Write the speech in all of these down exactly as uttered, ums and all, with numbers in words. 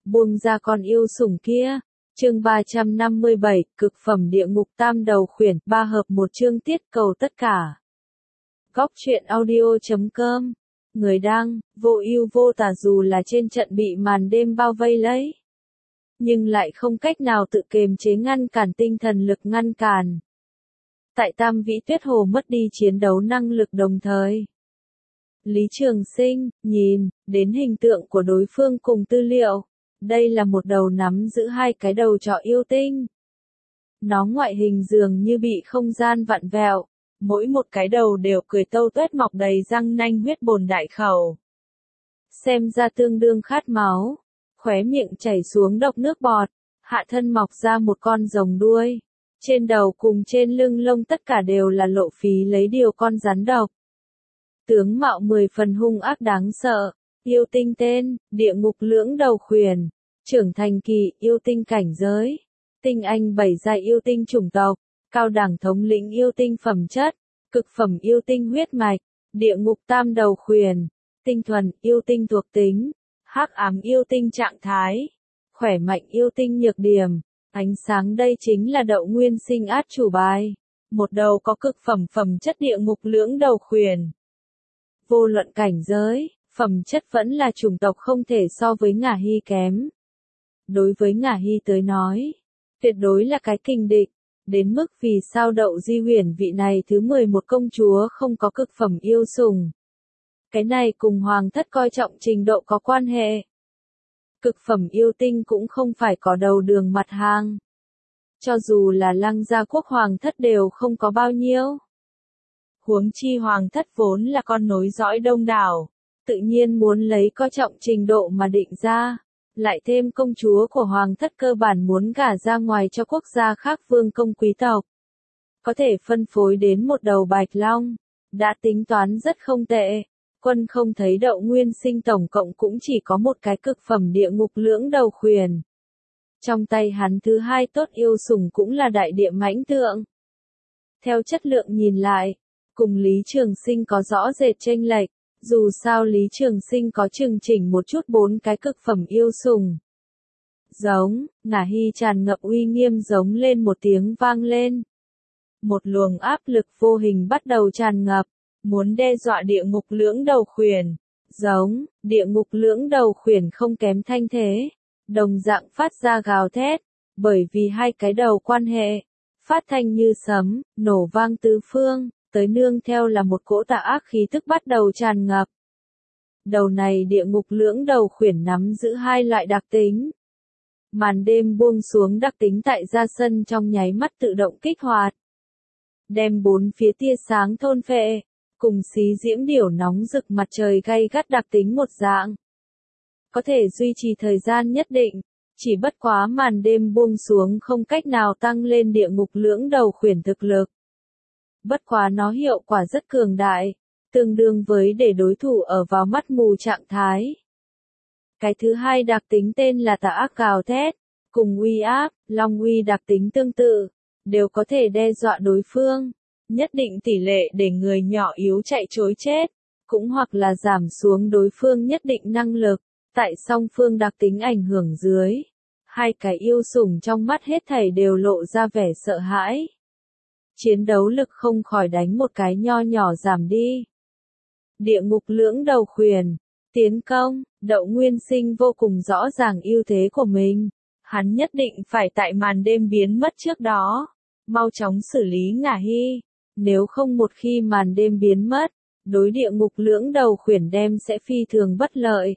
buông ra con yêu sủng kia. Chương ba trăm năm mươi bảy, cực phẩm địa ngục tam đầu khuyển, ba hợp một chương tiết cầu tất cả. Góc truyện audio chấm com. Người đăng, vô ưu vô tà dù là trên trận bị màn đêm bao vây lấy, nhưng lại không cách nào tự kiềm chế ngăn cản tinh thần lực ngăn cản. Tại Tam Vĩ Tuyết Hồ mất đi chiến đấu năng lực đồng thời. Lý Trường Sinh, nhìn, đến hình tượng của đối phương cùng tư liệu. Đây là một đầu nắm giữ hai cái đầu trọ yêu tinh. Nó ngoại hình dường như bị không gian vặn vẹo. Mỗi một cái đầu đều cười tâu tuét mọc đầy răng nanh huyết bồn đại khẩu. Xem ra tương đương khát máu. Khóe miệng chảy xuống độc nước bọt. Hạ thân mọc ra một con rồng đuôi. Trên đầu cùng trên lưng lông tất cả đều là lộ phí lấy điều con rắn độc. Tướng mạo mười phần hung ác đáng sợ. Yêu tinh tên, địa ngục lưỡng đầu khuyển. Trưởng thành kỳ, yêu tinh cảnh giới. Tinh anh bảy giai yêu tinh chủng tộc. Cao đẳng thống lĩnh yêu tinh phẩm chất. Cực phẩm yêu tinh huyết mạch. Địa ngục tam đầu khuyển. Tinh thuần, yêu tinh thuộc tính. Hắc ám yêu tinh trạng thái. Khỏe mạnh yêu tinh nhược điểm. Ánh sáng đây chính là đậu nguyên sinh át chủ bài. Một đầu có cực phẩm phẩm chất địa ngục lưỡng đầu khuyển. Vô luận cảnh giới, phẩm chất vẫn là chủng tộc không thể so với Ngả Hy kém. Đối với Ngả Hy tới nói, tuyệt đối là cái kình địch. Đến mức vì sao Đậu Di Huyền vị này thứ mười một công chúa không có cực phẩm yêu sủng. Cái này cùng hoàng thất coi trọng trình độ có quan hệ. Cực phẩm yêu tinh cũng không phải có đầu đường mặt hàng. Cho dù là Lăng Gia quốc hoàng thất đều không có bao nhiêu. Huống chi hoàng thất vốn là con nối dõi đông đảo, tự nhiên muốn lấy coi trọng trình độ mà định ra. Lại thêm công chúa của hoàng thất cơ bản muốn gả ra ngoài cho quốc gia khác vương công quý tộc. Có thể phân phối đến một đầu bạch long. Đã tính toán rất không tệ. Quân không thấy Đậu Nguyên Sinh tổng cộng cũng chỉ có một cái cực phẩm địa ngục lưỡng đầu khuyển. Trong tay hắn thứ hai tốt yêu sủng cũng là đại địa mãnh tượng. Theo chất lượng nhìn lại, cùng Lý Trường Sinh có rõ rệt chênh lệch. Dù sao Lý Trường Sinh có chừng chỉnh một chút bốn cái cực phẩm yêu sủng. Giống, Ngả Hy tràn ngập uy nghiêm giống lên một tiếng vang lên. Một luồng áp lực vô hình bắt đầu tràn ngập, muốn đe dọa địa ngục lưỡng đầu khuyển. Giống, địa ngục lưỡng đầu khuyển không kém thanh thế. Đồng dạng phát ra gào thét, bởi vì hai cái đầu quan hệ. Phát thanh như sấm, nổ vang tứ phương. Tới nương theo là một cỗ tà ác khí tức bắt đầu tràn ngập. Đầu này địa ngục lưỡng đầu khuyển nắm giữ hai loại đặc tính. Màn đêm buông xuống đặc tính tại ra sân trong nháy mắt tự động kích hoạt. Đem bốn phía tia sáng thôn phệ, cùng xí diễm điểu nóng rực mặt trời gay gắt đặc tính một dạng. Có thể duy trì thời gian nhất định, chỉ bất quá màn đêm buông xuống không cách nào tăng lên địa ngục lưỡng đầu khuyển thực lực. Bất quá nó hiệu quả rất cường đại, tương đương với để đối thủ ở vào mắt mù trạng thái. Cái thứ hai đặc tính tên là tà ác gào thét, cùng uy áp, long uy đặc tính tương tự, đều có thể đe dọa đối phương, nhất định tỷ lệ để người nhỏ yếu chạy trối chết, cũng hoặc là giảm xuống đối phương nhất định năng lực, tại song phương đặc tính ảnh hưởng dưới. Hai cái yêu sủng trong mắt hết thảy đều lộ ra vẻ sợ hãi. Chiến đấu lực không khỏi đánh một cái nho nhỏ giảm đi. Địa ngục lưỡng đầu khuyển. Tiến công, Đậu Nguyên Sinh vô cùng rõ ràng ưu thế của mình. Hắn nhất định phải tại màn đêm biến mất trước đó. Mau chóng xử lý Ngả Hy. Nếu không một khi màn đêm biến mất, đối địa ngục lưỡng đầu khuyển đem sẽ phi thường bất lợi.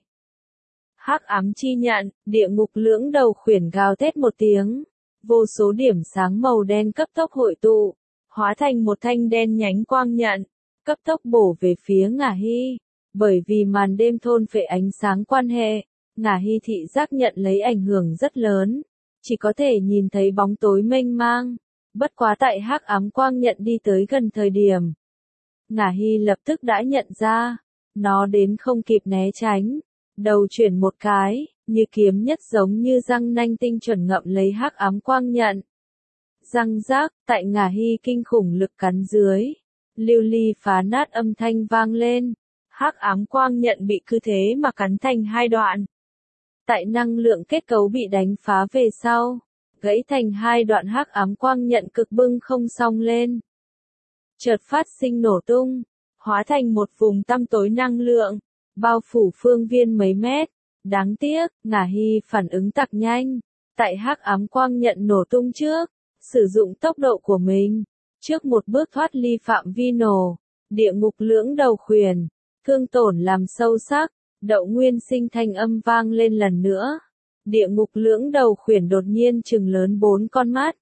Hắc ám chi nhận, địa ngục lưỡng đầu khuyển gào thét một tiếng. Vô số điểm sáng màu đen cấp tốc hội tụ. Hóa thành một thanh đen nhánh quang nhận, cấp tốc bổ về phía Ngả Hy. Bởi vì màn đêm thôn phệ ánh sáng quan hệ, Ngả Hy thị giác nhận lấy ảnh hưởng rất lớn, chỉ có thể nhìn thấy bóng tối mênh mang. Bất quá tại hắc ám quang nhận đi tới gần thời điểm, Ngả Hy lập tức đã nhận ra, nó đến không kịp né tránh, đầu chuyển một cái, như kiếm nhất giống như răng nanh tinh chuẩn ngậm lấy hắc ám quang nhận. Răng rác, tại Ngả Hy kinh khủng lực cắn dưới, lưu ly phá nát âm thanh vang lên, hắc ám quang nhận bị cứ thế mà cắn thành hai đoạn. Tại năng lượng kết cấu bị đánh phá về sau, gãy thành hai đoạn hắc ám quang nhận cực bưng không song lên. Chợt phát sinh nổ tung, hóa thành một vùng tăm tối năng lượng, bao phủ phương viên mấy mét. Đáng tiếc, Ngả Hy phản ứng tặc nhanh, tại hắc ám quang nhận nổ tung trước, sử dụng tốc độ của mình, trước một bước thoát ly phạm vi nổ, địa ngục lưỡng đầu khuyển, thương tổn làm sâu sắc, Đậu Nguyên Sinh thanh âm vang lên lần nữa. Địa ngục lưỡng đầu khuyển đột nhiên trừng lớn bốn con mắt.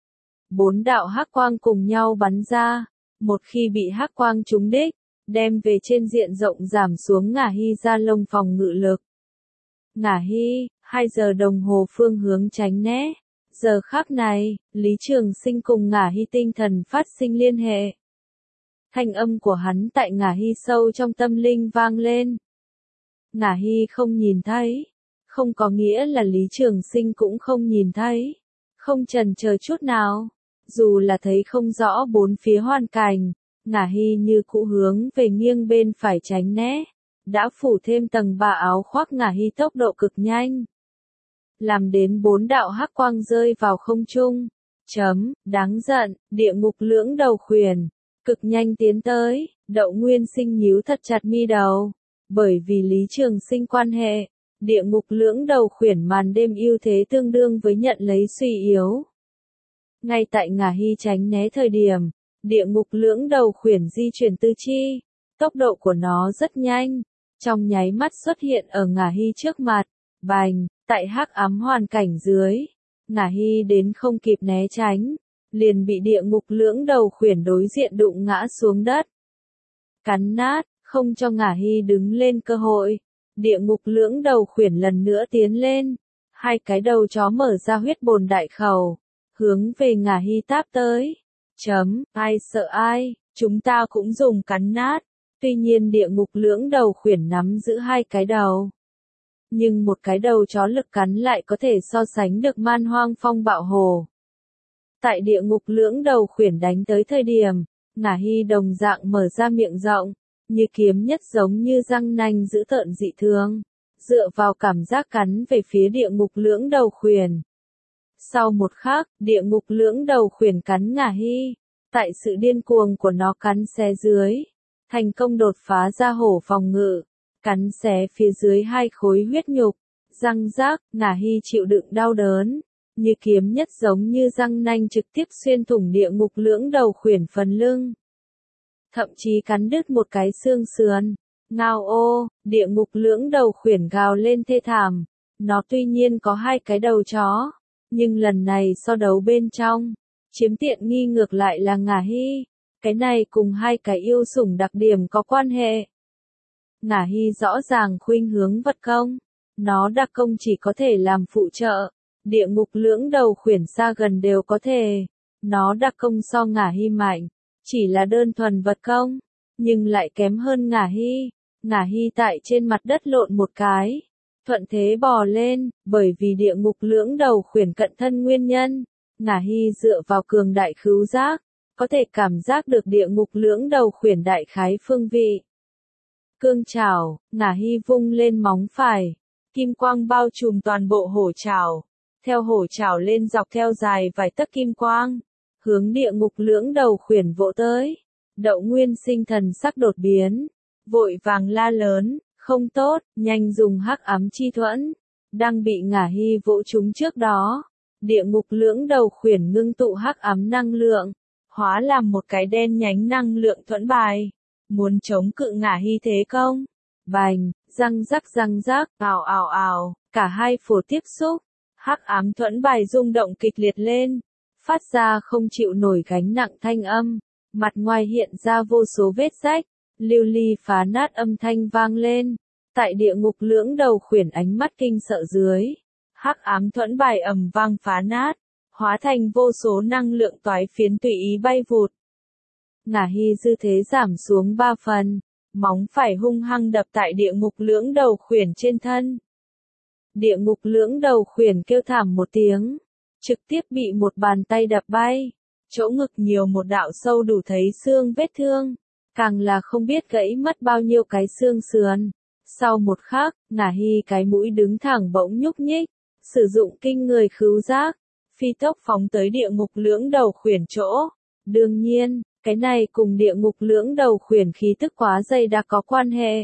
Bốn đạo hắc quang cùng nhau bắn ra, một khi bị hắc quang trúng đích, đem về trên diện rộng giảm xuống Ngả Hy ra lông phòng ngự lực. Ngả Hy, hai giờ đồng hồ phương hướng tránh né. Giờ khắc này, Lý Trường Sinh cùng Ngả Hy tinh thần phát sinh liên hệ. Thanh âm của hắn tại Ngả Hy sâu trong tâm linh vang lên. Ngả Hy không nhìn thấy, không có nghĩa là Lý Trường Sinh cũng không nhìn thấy, không chần chờ chút nào. Dù là thấy không rõ bốn phía hoàn cảnh, Ngả Hy như cũ hướng về nghiêng bên phải tránh né, đã phủ thêm tầng ba áo khoác. Ngả Hy tốc độ cực nhanh, làm đến bốn đạo hắc quang rơi vào không trung. Chấm, đáng giận, địa ngục lưỡng đầu khuyển, cực nhanh tiến tới. Đậu Nguyên Sinh nhíu thật chặt mi đầu, bởi vì Lý Trường Sinh quan hệ, địa ngục lưỡng đầu khuyển màn đêm ưu thế tương đương với nhận lấy suy yếu. Ngay tại Ngả Hy tránh né thời điểm, địa ngục lưỡng đầu khuyển di chuyển tư chi, tốc độ của nó rất nhanh, trong nháy mắt xuất hiện ở Ngả Hy trước mặt. Bành, tại hắc ám hoàn cảnh dưới, Ngả Hy đến không kịp né tránh, liền bị địa ngục lưỡng đầu khuyển đối diện đụng ngã xuống đất. Cắn nát, không cho Ngả Hy đứng lên cơ hội, địa ngục lưỡng đầu khuyển lần nữa tiến lên, hai cái đầu chó mở ra huyết bồn đại khẩu, hướng về Ngả Hy táp tới. Chấm, ai sợ ai, chúng ta cũng dùng cắn nát. Tuy nhiên địa ngục lưỡng đầu khuyển nắm giữ hai cái đầu, nhưng một cái đầu chó lực cắn lại có thể so sánh được Man Hoang Phong Bạo Hổ. Tại địa ngục lưỡng đầu khuyển đánh tới thời điểm, Ngả Hy đồng dạng mở ra miệng rộng, như kiếm nhất giống như răng nanh dữ tợn dị thường, dựa vào cảm giác cắn về phía địa ngục lưỡng đầu khuyển. Sau một khắc, địa ngục lưỡng đầu khuyển cắn Ngả Hy, tại sự điên cuồng của nó cắn xé dưới, thành công đột phá ra hổ phòng ngự, cắn xé phía dưới hai khối huyết nhục, răng rác. Ngả Hy chịu đựng đau đớn, như kiếm nhất giống như răng nanh trực tiếp xuyên thủng địa ngục lưỡng đầu khuyển phần lưng, thậm chí cắn đứt một cái xương sườn. Ngao ô, địa ngục lưỡng đầu khuyển gào lên thê thảm. Nó tuy nhiên có hai cái đầu chó, nhưng lần này so đấu bên trong, chiếm tiện nghi ngược lại là Ngả Hy. Cái này cùng hai cái yêu sủng đặc điểm có quan hệ. Ngả Hy rõ ràng khuynh hướng vật công, nó đặc công chỉ có thể làm phụ trợ, địa ngục lưỡng đầu khuyển xa gần đều có thể. Nó đặc công so Ngả Hy mạnh, chỉ là đơn thuần vật công, nhưng lại kém hơn Ngả Hy. Ngả Hy tại trên mặt đất lộn một cái, thuận thế bò lên, bởi vì địa ngục lưỡng đầu khuyển cận thân nguyên nhân, Ngả Hy dựa vào cường đại khứu giác, có thể cảm giác được địa ngục lưỡng đầu khuyển đại khái phương vị. Cương chảo, Ngả Hy vung lên móng phải, kim quang bao trùm toàn bộ hổ chảo, theo hổ chảo lên dọc theo dài vài tấc kim quang, hướng địa ngục lưỡng đầu khuyển vỗ tới. Đậu Nguyên Sinh thần sắc đột biến, vội vàng la lớn, không tốt, nhanh dùng hắc ám chi thuẫn. Đang bị Ngả Hy vỗ trúng trước đó, địa ngục lưỡng đầu khuyển ngưng tụ hắc ám năng lượng, hóa làm một cái đen nhánh năng lượng thuẫn bài, muốn chống cự Ngả Hy thế công. Bành, răng rắc răng rắc, ào ào ào, cả hai phổ tiếp xúc, hắc ám thuẫn bài rung động kịch liệt lên, phát ra không chịu nổi gánh nặng thanh âm, mặt ngoài hiện ra vô số vết rách, lưu ly phá nát âm thanh vang lên. Tại địa ngục lưỡng đầu khuyển ánh mắt kinh sợ dưới, hắc ám thuẫn bài ầm vang phá nát, hóa thành vô số năng lượng toái phiến tùy ý bay vụt. Ngả Hy dư thế giảm xuống ba phần, móng phải hung hăng đập tại địa ngục lưỡng đầu khuyển trên thân. Địa ngục lưỡng đầu khuyển kêu thảm một tiếng, trực tiếp bị một bàn tay đập bay, chỗ ngực nhiều một đạo sâu đủ thấy xương vết thương, càng là không biết gãy mất bao nhiêu cái xương sườn. Sau một khắc, Ngả Hy cái mũi đứng thẳng bỗng nhúc nhích, sử dụng kinh người khứu giác, phi tốc phóng tới địa ngục lưỡng đầu khuyển chỗ. Đương nhiên, cái này cùng địa ngục lưỡng đầu khuyển khí tức quá dày đã có quan hệ.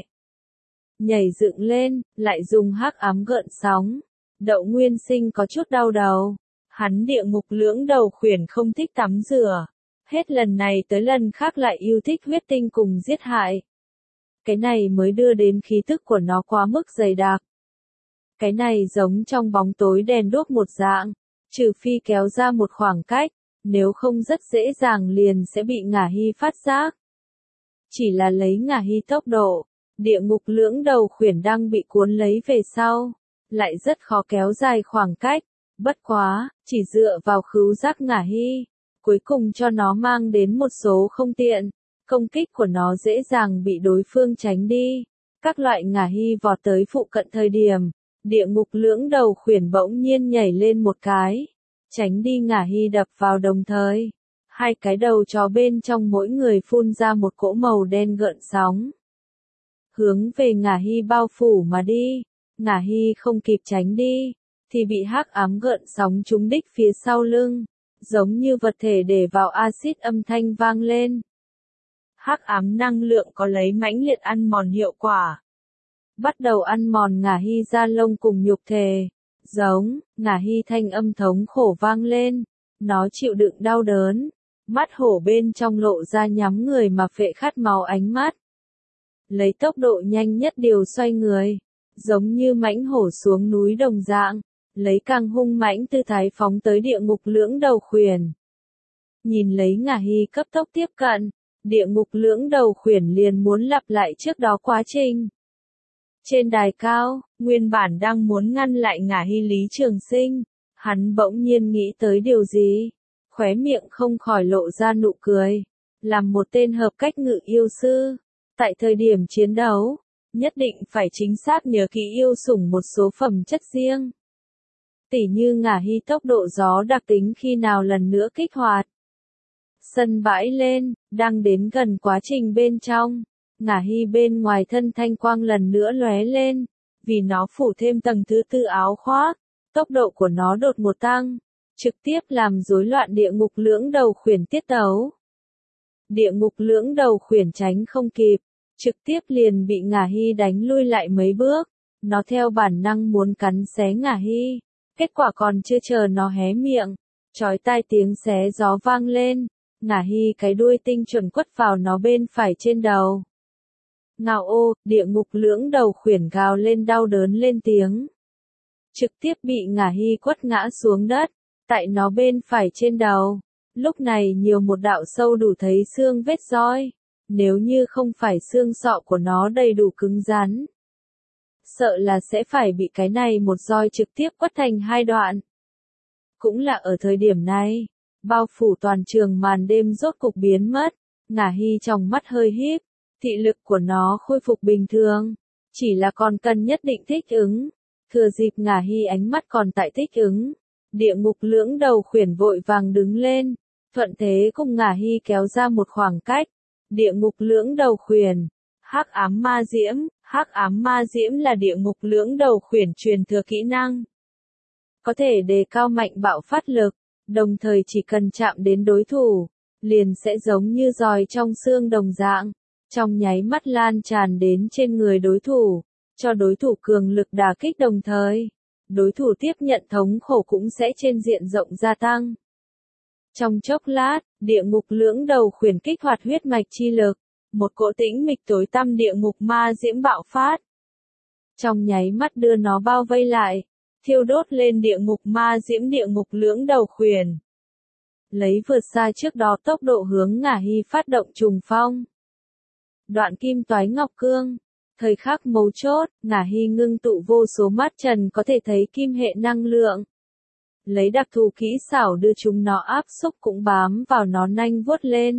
Nhảy dựng lên, lại dùng hắc ám gợn sóng. Đậu Nguyên Sinh có chút đau đầu. Hắn địa ngục lưỡng đầu khuyển không thích tắm rửa. Hết lần này tới lần khác lại yêu thích huyết tinh cùng giết hại. Cái này mới đưa đến khí tức của nó quá mức dày đặc. Cái này giống trong bóng tối đèn đuốc một dạng, trừ phi kéo ra một khoảng cách, nếu không rất dễ dàng liền sẽ bị Ngả Hy phát giác. Chỉ là lấy Ngả Hy tốc độ, địa ngục lưỡng đầu khuyển đang bị cuốn lấy về sau, lại rất khó kéo dài khoảng cách, bất quá, chỉ dựa vào khứu giác Ngả Hy, cuối cùng cho nó mang đến một số không tiện, công kích của nó dễ dàng bị đối phương tránh đi. Các loại Ngả Hy vọt tới phụ cận thời điểm, địa ngục lưỡng đầu khuyển bỗng nhiên nhảy lên một cái, tránh đi Ngả Hy đập vào đồng thời. Hai cái đầu chó bên trong mỗi người phun ra một cỗ màu đen gợn sóng. Hướng về Ngả Hy bao phủ mà đi, Ngả Hy không kịp tránh đi, thì bị hắc ám gợn sóng trúng đích phía sau lưng, giống như vật thể để vào axit âm thanh vang lên. Hắc ám năng lượng có lấy mãnh liệt ăn mòn hiệu quả. Bắt đầu ăn mòn Ngả Hy da lông cùng nhục thể. Giống, Ngả Hy thanh âm thống khổ vang lên. Nó chịu đựng đau đớn. Mắt hổ bên trong lộ ra nhắm người mà phệ khát máu ánh mắt. Lấy tốc độ nhanh nhất điều xoay người. Giống như mãnh hổ xuống núi đồng dạng. Lấy càng hung mãnh tư thái phóng tới địa ngục lưỡng đầu khuyển. Nhìn lấy Ngả Hy cấp tốc tiếp cận. Địa ngục lưỡng đầu khuyển liền muốn lặp lại trước đó quá trình. Trên đài cao, nguyên bản đang muốn ngăn lại Ngả Hy Lý Trường Sinh, hắn bỗng nhiên nghĩ tới điều gì, khóe miệng không khỏi lộ ra nụ cười. Làm một tên hợp cách ngự yêu sư, tại thời điểm chiến đấu, nhất định phải chính xác nhớ kỹ yêu sủng một số phẩm chất riêng. Tỉ như Ngả Hy tốc độ gió đặc tính khi nào lần nữa kích hoạt. Sân bãi lên, đang đến gần quá trình bên trong, Ngả Hy bên ngoài thân thanh quang lần nữa lóe lên, vì nó phủ thêm tầng thứ tư áo khoác, tốc độ của nó đột một tăng, trực tiếp làm rối loạn địa ngục lưỡng đầu khuyển tiết tấu. Địa ngục lưỡng đầu khuyển tránh không kịp, trực tiếp liền bị Ngả Hy đánh lui lại mấy bước, nó theo bản năng muốn cắn xé Ngả Hy, kết quả còn chưa chờ nó hé miệng, chói tai tiếng xé gió vang lên. Ngả Hy cái đuôi tinh chuẩn quất vào nó bên phải trên đầu. Ngao ô, địa ngục lưỡng đầu khuyển gào lên đau đớn lên tiếng. Trực tiếp bị Ngả Hy quất ngã xuống đất, tại nó bên phải trên đầu. Lúc này nhiều một đạo sâu đủ thấy xương vết roi. Nếu như không phải xương sọ của nó đầy đủ cứng rắn, sợ là sẽ phải bị cái này một roi trực tiếp quất thành hai đoạn. Cũng là ở thời điểm này, bao phủ toàn trường màn đêm rốt cục biến mất, Ngả Hy trong mắt hơi híp, thị lực của nó khôi phục bình thường, chỉ là còn cần nhất định thích ứng. Thừa dịp Ngả Hy ánh mắt còn tại thích ứng, địa ngục lưỡng đầu khuyển vội vàng đứng lên, thuận thế cùng Ngả Hy kéo ra một khoảng cách. Địa ngục lưỡng đầu khuyển, hắc ám ma diễm, hắc ám ma diễm là địa ngục lưỡng đầu khuyển truyền thừa kỹ năng, có thể đề cao mạnh bạo phát lực. Đồng thời chỉ cần chạm đến đối thủ, liền sẽ giống như giòi trong xương đồng dạng, trong nháy mắt lan tràn đến trên người đối thủ, cho đối thủ cường lực đả kích đồng thời. Đối thủ tiếp nhận thống khổ cũng sẽ trên diện rộng gia tăng. Trong chốc lát, địa ngục lưỡng đầu khuyển kích hoạt huyết mạch chi lực, một cỗ tĩnh mịch tối tăm địa ngục ma diễm bạo phát. Trong nháy mắt đưa nó bao vây lại. Thiêu đốt lên địa ngục ma diễm địa ngục lưỡng đầu khuyển. Lấy vượt xa trước đó tốc độ hướng Ngả Hy phát động trùng phong. Đoạn kim toái ngọc cương. Thời khắc mấu chốt, Ngả Hy ngưng tụ vô số mắt trần có thể thấy kim hệ năng lượng. Lấy đặc thù kỹ xảo đưa chúng nó áp xúc cũng bám vào nó nanh vuốt lên.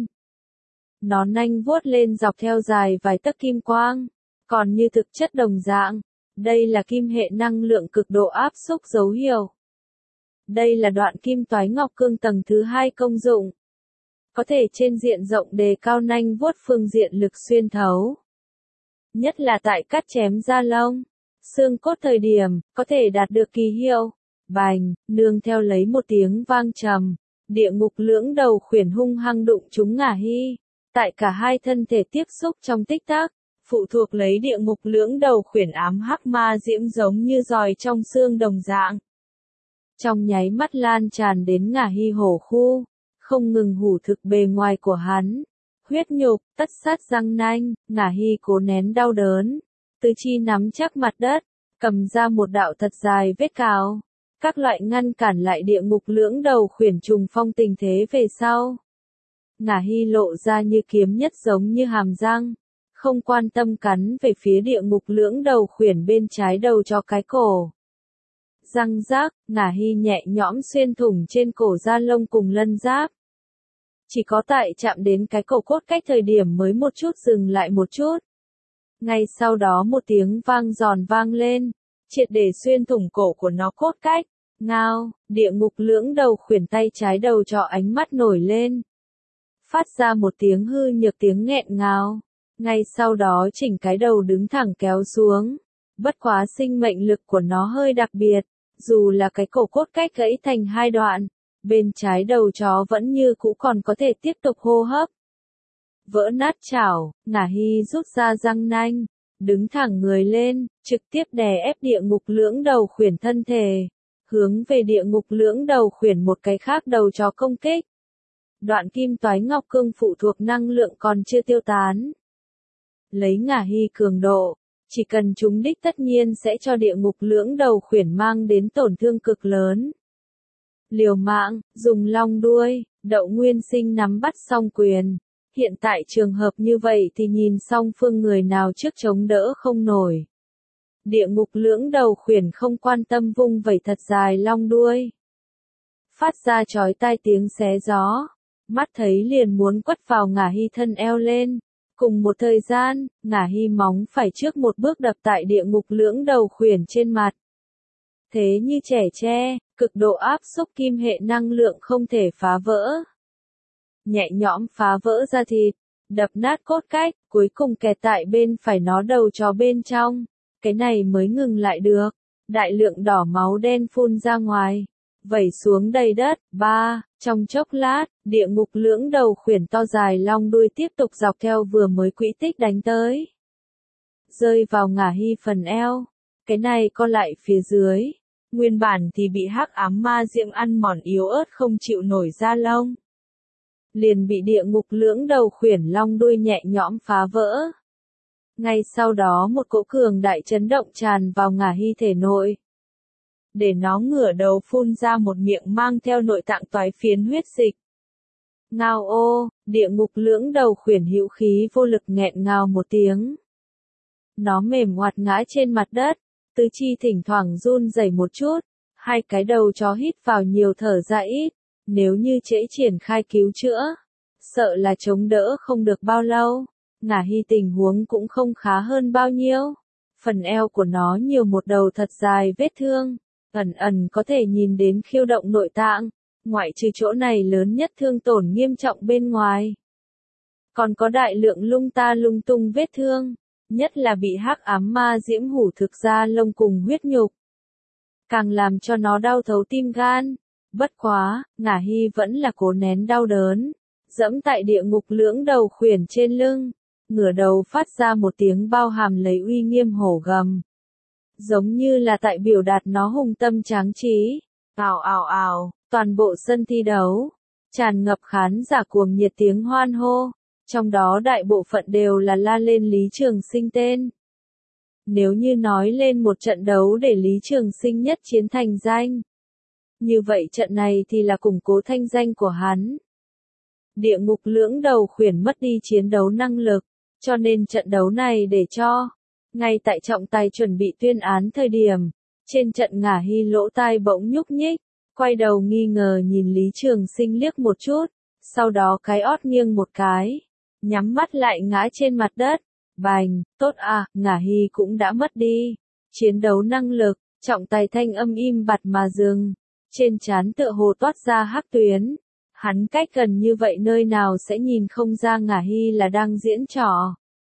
Nó nanh vuốt lên dọc theo dài vài tấc kim quang, còn như thực chất đồng dạng. Đây là kim hệ năng lượng cực độ áp xúc dấu hiệu. Đây là đoạn kim toái ngọc cương tầng thứ hai công dụng. Có thể trên diện rộng đề cao nanh vuốt phương diện lực xuyên thấu. nhất là tại cắt chém da lông, xương cốt thời điểm, có thể đạt được kỳ hiệu. Bành, nương theo lấy một tiếng vang trầm, địa ngục lưỡng đầu khuyển hung hăng đụng trúng Ngả Hi. Tại cả hai thân thể tiếp xúc trong tích tắc, phụ thuộc lấy địa ngục lưỡng đầu khuyển ám hắc ma diễm giống như giòi trong xương đồng dạng. Trong nháy mắt lan tràn đến Ngả Hi hổ khu, không ngừng hủ thực bề ngoài của hắn. Huyết nhục, tất sát răng nanh, Ngả Hi cố nén đau đớn. Tứ chi nắm chắc mặt đất, cầm ra một đạo thật dài vết cào. Các loại ngăn cản lại địa ngục lưỡng đầu khuyển trùng phong tình thế về sau. Ngả Hi lộ ra như kiếm nhất giống như hàm răng, không quan tâm cắn về phía địa ngục lưỡng đầu khuyển bên trái đầu cho cái cổ. Răng rác, Ngả Hi nhẹ nhõm xuyên thủng trên cổ da lông cùng lân giáp. Chỉ có tại chạm đến cái cổ cốt cách thời điểm mới một chút dừng lại một chút. Ngay sau đó một tiếng vang giòn vang lên, triệt để xuyên thủng cổ của nó cốt cách. Ngao, địa ngục lưỡng đầu khuyển tay trái đầu cho ánh mắt nổi lên. Phát ra một tiếng hư nhược tiếng nghẹn ngào. Ngay sau đó chỉnh cái đầu đứng thẳng kéo xuống. Bất quá sinh mệnh lực của nó hơi đặc biệt, dù là cái cổ cốt cách gãy thành hai đoạn, bên trái đầu chó vẫn như cũ còn có thể tiếp tục hô hấp. Vỡ nát chảo, Ngả Hi rút ra răng nanh, đứng thẳng người lên, trực tiếp đè ép địa ngục lưỡng đầu khuyển thân thể, hướng về địa ngục lưỡng đầu khuyển một cái khác đầu chó công kích. Đoạn kim toái ngọc cương phụ thuộc năng lượng còn chưa tiêu tán. Lấy Ngả Hi cường độ, chỉ cần trúng đích tất nhiên sẽ cho địa ngục lưỡng đầu khuyển mang đến tổn thương cực lớn. Liều mạng, dùng long đuôi, Đậu Nguyên Sinh nắm bắt song quyền. Hiện tại trường hợp như vậy thì nhìn song phương người nào trước chống đỡ không nổi. Địa ngục lưỡng đầu khuyển không quan tâm vung vẩy thật dài long đuôi. Phát ra chói tai tiếng xé gió. Mắt thấy liền muốn quất vào Ngả Hi thân eo lên. Cùng một thời gian, Ngả Hi móng phải trước một bước đập tại địa ngục lưỡng đầu khuyển trên mặt. Thế như trẻ tre, cực độ áp xúc kim hệ năng lượng không thể phá vỡ. Nhẹ nhõm phá vỡ ra thịt, đập nát cốt cách, cuối cùng kẹt tại bên phải nó đầu chó bên trong. Cái này mới ngừng lại được. Đại lượng đỏ máu đen phun ra ngoài, vẩy xuống đầy đất. Ba, trong chốc lát, địa ngục lưỡng đầu khuyển to dài long đuôi tiếp tục dọc theo vừa mới quỹ tích đánh tới. Rơi vào Ngả Hi phần eo. Cái này co lại phía dưới. Nguyên bản thì bị hắc ám ma diễm ăn mòn yếu ớt không chịu nổi da lông. Liền bị địa ngục lưỡng đầu khuyển long đuôi nhẹ nhõm phá vỡ. Ngay sau đó một cỗ cường đại chấn động tràn vào Ngả Hi thể nội. Để nó ngửa đầu phun ra một miệng mang theo nội tạng toái phiến huyết dịch. Ngao ô, địa ngục lưỡng đầu khuyển hữu khí vô lực nghẹn ngào một tiếng. Nó mềm ngoặt ngã trên mặt đất, tứ chi thỉnh thoảng run rẩy một chút, hai cái đầu chó hít vào nhiều thở ra ít, nếu như trễ triển khai cứu chữa, sợ là chống đỡ không được bao lâu. Ngả Hi tình huống cũng không khá hơn bao nhiêu, phần eo của nó nhiều một đầu thật dài vết thương, ẩn ẩn có thể nhìn đến khiêu động nội tạng, ngoại trừ chỗ này lớn nhất thương tổn nghiêm trọng bên ngoài. Còn có đại lượng lung ta lung tung vết thương, nhất là bị hắc ám ma diễm hủ thực da lông cùng huyết nhục. Càng làm cho nó đau thấu tim gan. Bất quá, Ngả Hi vẫn là cố nén đau đớn, dẫm tại địa ngục lưỡng đầu khuyển trên lưng, ngửa đầu phát ra một tiếng bao hàm lấy uy nghiêm hổ gầm. Giống như là tại biểu đạt nó hùng tâm tráng trí. Ào ào ào, toàn bộ sân thi đấu, tràn ngập khán giả cuồng nhiệt tiếng hoan hô, trong đó đại bộ phận đều là la lên Lý Trường Sinh tên. Nếu như nói lên một trận đấu để Lý Trường Sinh nhất chiến thành danh, như vậy trận này thì là củng cố thanh danh của hắn. Địa ngục lưỡng đầu khuyển mất đi chiến đấu năng lực, cho nên trận đấu này để cho, ngay tại trọng tài chuẩn bị tuyên án thời điểm, trên trận Ngả Hi lỗ tai bỗng nhúc nhích, quay đầu nghi ngờ nhìn Lý Trường Sinh liếc một chút, sau đó cái ót nghiêng một cái, nhắm mắt lại ngã trên mặt đất. Bành, tốt à, Ngả Hi cũng đã mất đi chiến đấu năng lực. Trọng tài thanh âm im bặt mà dừng, trên trán tựa hồ toát ra hắc tuyến. Hắn cách gần như vậy nơi nào sẽ nhìn không ra Ngả Hi là đang diễn trò.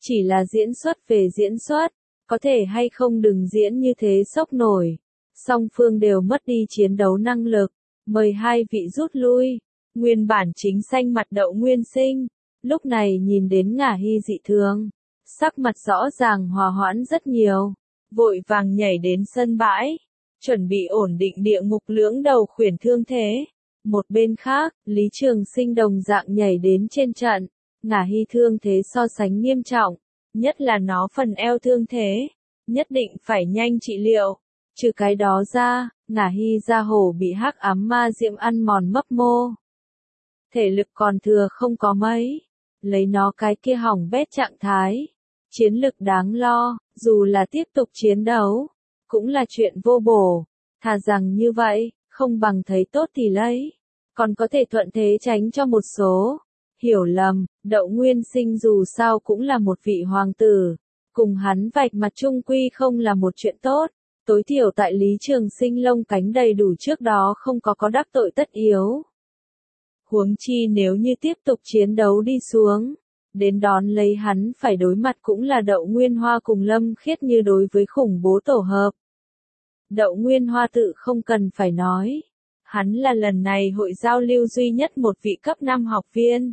Chỉ là diễn xuất về diễn xuất, có thể hay không đừng diễn như thế sốc nổi. Song phương đều mất đi chiến đấu năng lực, mời hai vị rút lui. Nguyên bản chính xanh mặt Đậu Nguyên Sinh, lúc này nhìn đến Ngả Hy dị thường, sắc mặt rõ ràng hòa hoãn rất nhiều, vội vàng nhảy đến sân bãi, chuẩn bị ổn định địa ngục lưỡng đầu khuyển thương thế. Một bên khác, Lý Trường Sinh đồng dạng nhảy đến trên trận, Ngả Hy thương thế so sánh nghiêm trọng, nhất là nó phần eo thương thế, nhất định phải nhanh trị liệu. Trừ cái đó ra, Ngả Hy da hổ bị hắc ám ma diệm ăn mòn mấp mô. Thể lực còn thừa không có mấy, lấy nó cái kia hỏng bét trạng thái. Chiến lực đáng lo, dù là tiếp tục chiến đấu, cũng là chuyện vô bổ. Thà rằng như vậy, không bằng thấy tốt thì lấy. Còn có thể thuận thế tránh cho một số hiểu lầm. Đậu Nguyên Sinh dù sao cũng là một vị hoàng tử, cùng hắn vạch mặt chung quy không là một chuyện tốt. Tối thiểu tại Lý Trường Sinh lông cánh đầy đủ trước đó không có có đắc tội tất yếu. Huống chi nếu như tiếp tục chiến đấu đi xuống, đến đón lấy hắn phải đối mặt cũng là Đậu Nguyên Hoa cùng Lâm Khiết như đối với khủng bố tổ hợp. Đậu Nguyên Hoa tự không cần phải nói, hắn là lần này hội giao lưu duy nhất một vị cấp năm học viên.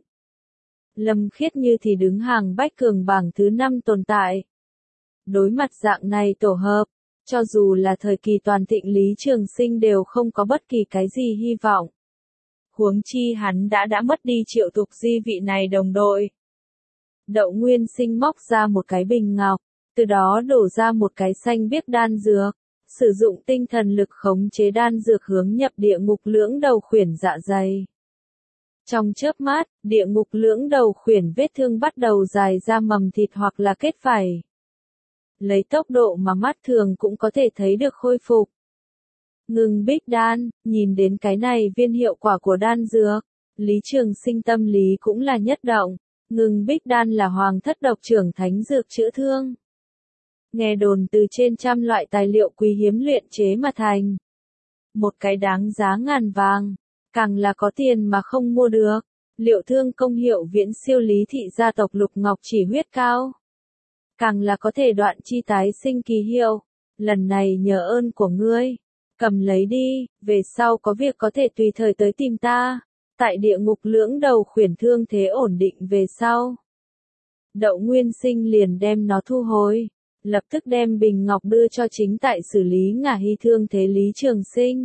Lâm Khiết như thì đứng hàng bách cường bảng thứ năm tồn tại. Đối mặt dạng này tổ hợp, cho dù là thời kỳ toàn thịnh Lý Trường Sinh đều không có bất kỳ cái gì hy vọng. Huống chi hắn đã đã mất đi Triệu Tục Di vị này đồng đội. Đậu Nguyên Sinh móc ra một cái bình ngọc, từ đó đổ ra một cái xanh biếc đan dược, sử dụng tinh thần lực khống chế đan dược hướng nhập địa ngục lưỡng đầu khuyển dạ dày. Trong chớp mắt, địa ngục lưỡng đầu khuyển vết thương bắt đầu dài ra mầm thịt hoặc là kết vảy. Lấy tốc độ mà mắt thường cũng có thể thấy được khôi phục. Ngưng bích đan, nhìn đến cái này viên hiệu quả của đan dược, Lý Trường Sinh tâm lý cũng là nhất động. Ngưng bích đan là hoàng thất độc trưởng thánh dược chữa thương. Nghe đồn từ trên trăm loại tài liệu quý hiếm luyện chế mà thành. Một cái đáng giá ngàn vàng, càng là có tiền mà không mua được. Liệu thương công hiệu viễn siêu Lý thị gia tộc Lục Ngọc chỉ huyết cao. Càng là có thể đoạn chi tái sinh kỳ hiệu. Lần này nhờ ơn của ngươi, cầm lấy đi, về sau có việc có thể tùy thời tới tìm ta. Tại địa ngục lưỡng đầu khuyển thương thế ổn định về sau. Đậu Nguyên Sinh liền đem nó thu hồi, lập tức đem bình ngọc đưa cho chính tại xử lý Ngả Hy thương thế Lý Trường Sinh.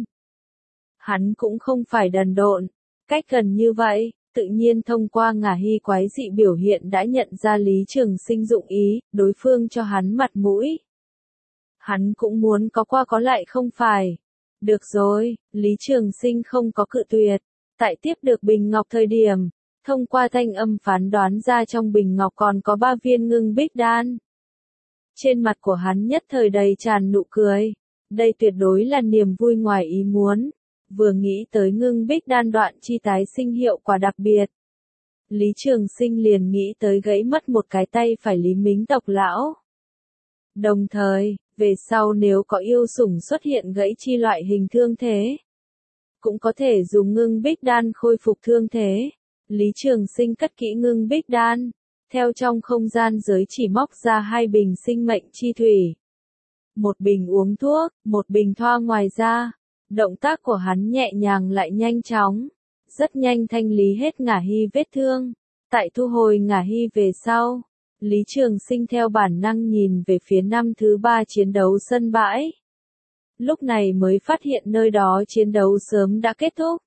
Hắn cũng không phải đần độn, cách gần như vậy, tự nhiên thông qua Ngả Hy quái dị biểu hiện đã nhận ra Lý Trường Sinh dụng ý, đối phương cho hắn mặt mũi. Hắn cũng muốn có qua có lại không phải. Được rồi, Lý Trường Sinh không có cự tuyệt. Tại tiếp được bình ngọc thời điểm, thông qua thanh âm phán đoán ra trong bình ngọc còn có ba viên ngưng bích đan. Trên mặt của hắn nhất thời đầy tràn nụ cười. Đây tuyệt đối là niềm vui ngoài ý muốn. Vừa nghĩ tới ngưng bích đan đoạn chi tái sinh hiệu quả đặc biệt. Lý Trường Sinh liền nghĩ tới gãy mất một cái tay phải Lý Mính tộc lão. Đồng thời, về sau nếu có yêu sủng xuất hiện gãy chi loại hình thương thế, cũng có thể dùng ngưng bích đan khôi phục thương thế. Lý Trường Sinh cất kỹ ngưng bích đan, theo trong không gian giới chỉ móc ra hai bình sinh mệnh chi thủy. Một bình uống thuốc, một bình thoa ngoài da. Động tác của hắn nhẹ nhàng lại nhanh chóng, rất nhanh thanh lý hết Ngả Hy vết thương. Tại thu hồi Ngả Hy về sau, Lý Trường Sinh theo bản năng nhìn về phía năm thứ ba chiến đấu sân bãi. Lúc này mới phát hiện nơi đó chiến đấu sớm đã kết thúc.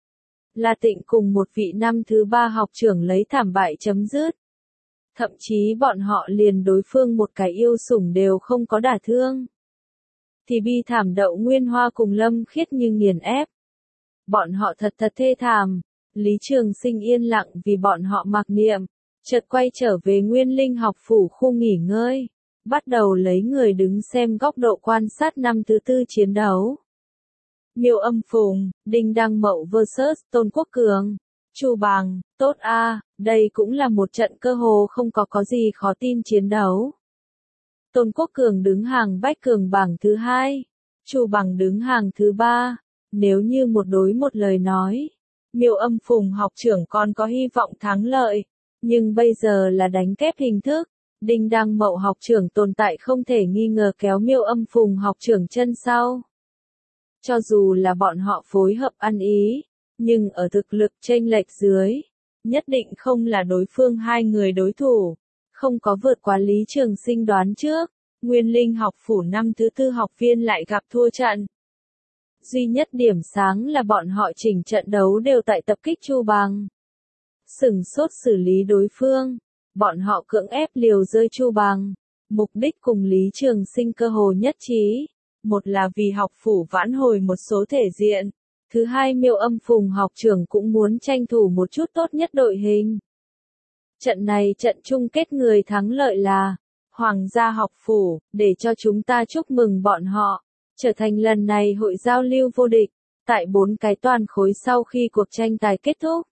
La Tịnh cùng một vị năm thứ ba học trưởng lấy thảm bại chấm dứt. Thậm chí bọn họ liền đối phương một cái yêu sủng đều không có đả thương. Thì bi thảm Đậu Nguyên Hoa cùng Lâm Khiết như nghiền ép. Bọn họ thật thật thê thảm. Lý Trường Sinh yên lặng vì bọn họ mặc niệm. Chợt quay trở về Nguyên Linh học phủ khu nghỉ ngơi. Bắt đầu lấy người đứng xem góc độ quan sát năm thứ tư chiến đấu. Miêu Âm Phùng, Đinh Đăng Mậu versus Tôn Quốc Cường, Chu Bằng, tốt a, đây cũng là một trận cơ hồ không có có gì khó tin chiến đấu. Tôn Quốc Cường đứng hàng bách cường bảng thứ hai, Chu Bằng đứng hàng thứ ba. Nếu như một đối một lời nói, Miêu Âm Phùng học trưởng còn có hy vọng thắng lợi, nhưng bây giờ là đánh kép hình thức. Đinh Đăng Mậu học trưởng tồn tại không thể nghi ngờ kéo Miêu Âm Phùng học trưởng chân sau. Cho dù là bọn họ phối hợp ăn ý, nhưng ở thực lực chênh lệch dưới, nhất định không là đối phương hai người đối thủ, không có vượt quá Lý Trường Sinh đoán trước, Nguyên Linh học phủ năm thứ tư học viên lại gặp thua trận. Duy nhất điểm sáng là bọn họ chỉnh trận đấu đều tại tập kích Chu Bằng. Sửng sốt xử lý đối phương, bọn họ cưỡng ép liều rơi Chu Bằng, mục đích cùng Lý Trường Sinh cơ hồ nhất trí, một là vì học phủ vãn hồi một số thể diện, thứ hai Miêu Âm Phùng học trưởng cũng muốn tranh thủ một chút tốt nhất đội hình. Trận này trận chung kết người thắng lợi là Hoàng gia học phủ, để cho chúng ta chúc mừng bọn họ, trở thành lần này hội giao lưu vô địch, tại bốn cái toàn khối sau khi cuộc tranh tài kết thúc.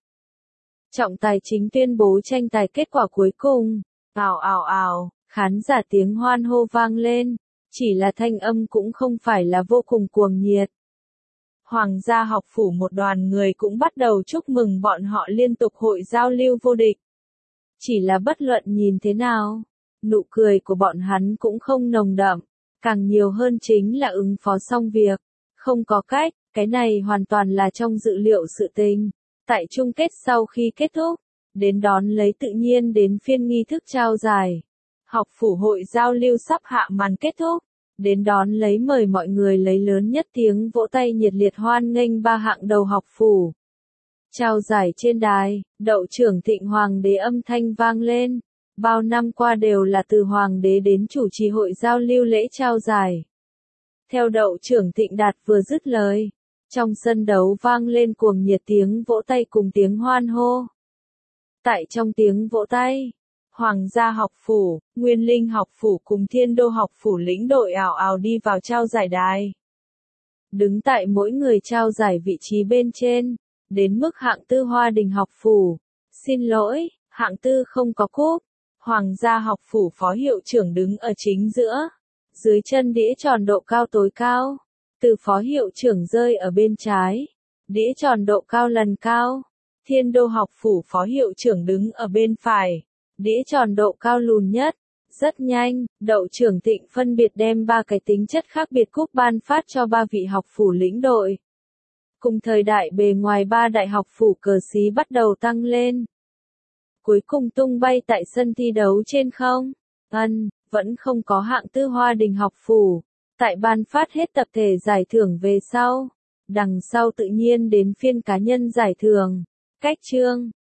Trọng tài chính tuyên bố tranh tài kết quả cuối cùng, ào ào ào, khán giả tiếng hoan hô vang lên, chỉ là thanh âm cũng không phải là vô cùng cuồng nhiệt. Hoàng gia học phủ một đoàn người cũng bắt đầu chúc mừng bọn họ liên tục hội giao lưu vô địch. Chỉ là bất luận nhìn thế nào, nụ cười của bọn hắn cũng không nồng đậm, càng nhiều hơn chính là ứng phó xong việc. Không có cách, cái này hoàn toàn là trong dự liệu sự tình. Tại chung kết sau khi kết thúc, đến đón lấy tự nhiên đến phiên nghi thức trao giải. Học phủ hội giao lưu sắp hạ màn kết thúc, đến đón lấy mời mọi người lấy lớn nhất tiếng vỗ tay nhiệt liệt hoan nghênh ba hạng đầu học phủ. Trao giải trên đài, đậu trưởng Thịnh Hoàng đế âm thanh vang lên, bao năm qua đều là từ Hoàng đế đến chủ trì hội giao lưu lễ trao giải. Theo đậu trưởng Thịnh Đạt vừa dứt lời, trong sân đấu vang lên cuồng nhiệt tiếng vỗ tay cùng tiếng hoan hô. Tại trong tiếng vỗ tay, Hoàng gia học phủ, Nguyên Linh học phủ cùng Thiên Đô học phủ lĩnh đội ảo ảo đi vào trao giải đài. Đứng tại mỗi người trao giải vị trí bên trên, đến mức hạng tư Hoa Đình học phủ. Xin lỗi, hạng tư không có cúp. Hoàng gia học phủ phó hiệu trưởng đứng ở chính giữa. Dưới chân đĩa tròn độ cao tối cao. Từ phó hiệu trưởng rơi ở bên trái. Đĩa tròn độ cao lần cao. Thiên Đô học phủ phó hiệu trưởng đứng ở bên phải. Đĩa tròn độ cao lùn nhất. Rất nhanh, đậu trưởng Thịnh phân biệt đem ba cái tính chất khác biệt cúp ban phát cho ba vị học phủ lĩnh đội. Cùng thời đại bề ngoài ba đại học phủ cờ xí bắt đầu tăng lên. Cuối cùng tung bay tại sân thi đấu trên không. Ân, vẫn không có hạng tư Hoa Đình học phủ. Tại ban phát hết tập thể giải thưởng về sau. Đằng sau tự nhiên đến phiên cá nhân giải thưởng. Cách chương,